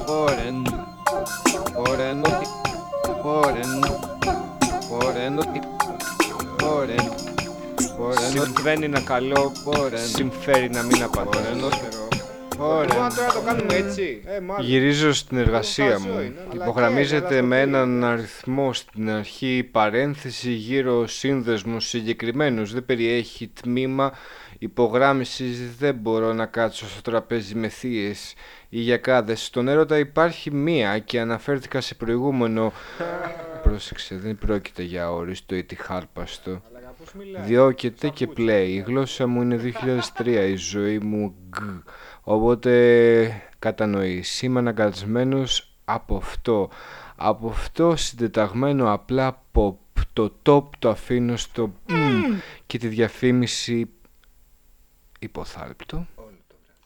Πόρεν, πόρεν, πόρεν, πόρεν, πόρεν, συμβαίνει να καλό, συμφέρει να μην απαντώ. Ωραία. Τώρα το κάνουμε έτσι. Γυρίζω στην εργασία μου. Υπογραμμίζεται με έναν αριθμό στην αρχή, παρένθεση, γύρω σύνδεσμο συγκεκριμένος. Δεν περιέχει τμήμα υπογράμμισης. Δεν μπορώ να κάτσω στο τραπέζι με θείες ή γιακάδες. Στον έρωτα υπάρχει μία και αναφέρθηκα σε προηγούμενο. Πρόσεξε, δεν πρόκειται για όριστο ή τη χάρπαστο. Διώκεται και πλέει. Η γλώσσα μου είναι 2003, η ζωή μου οπότε κατανοείς. Είμαι αναγκασμένος από αυτό. Από αυτό συντεταγμένο απλά pop. Το top το αφήνω στο και τη διαφήμιση υποθάλπτω.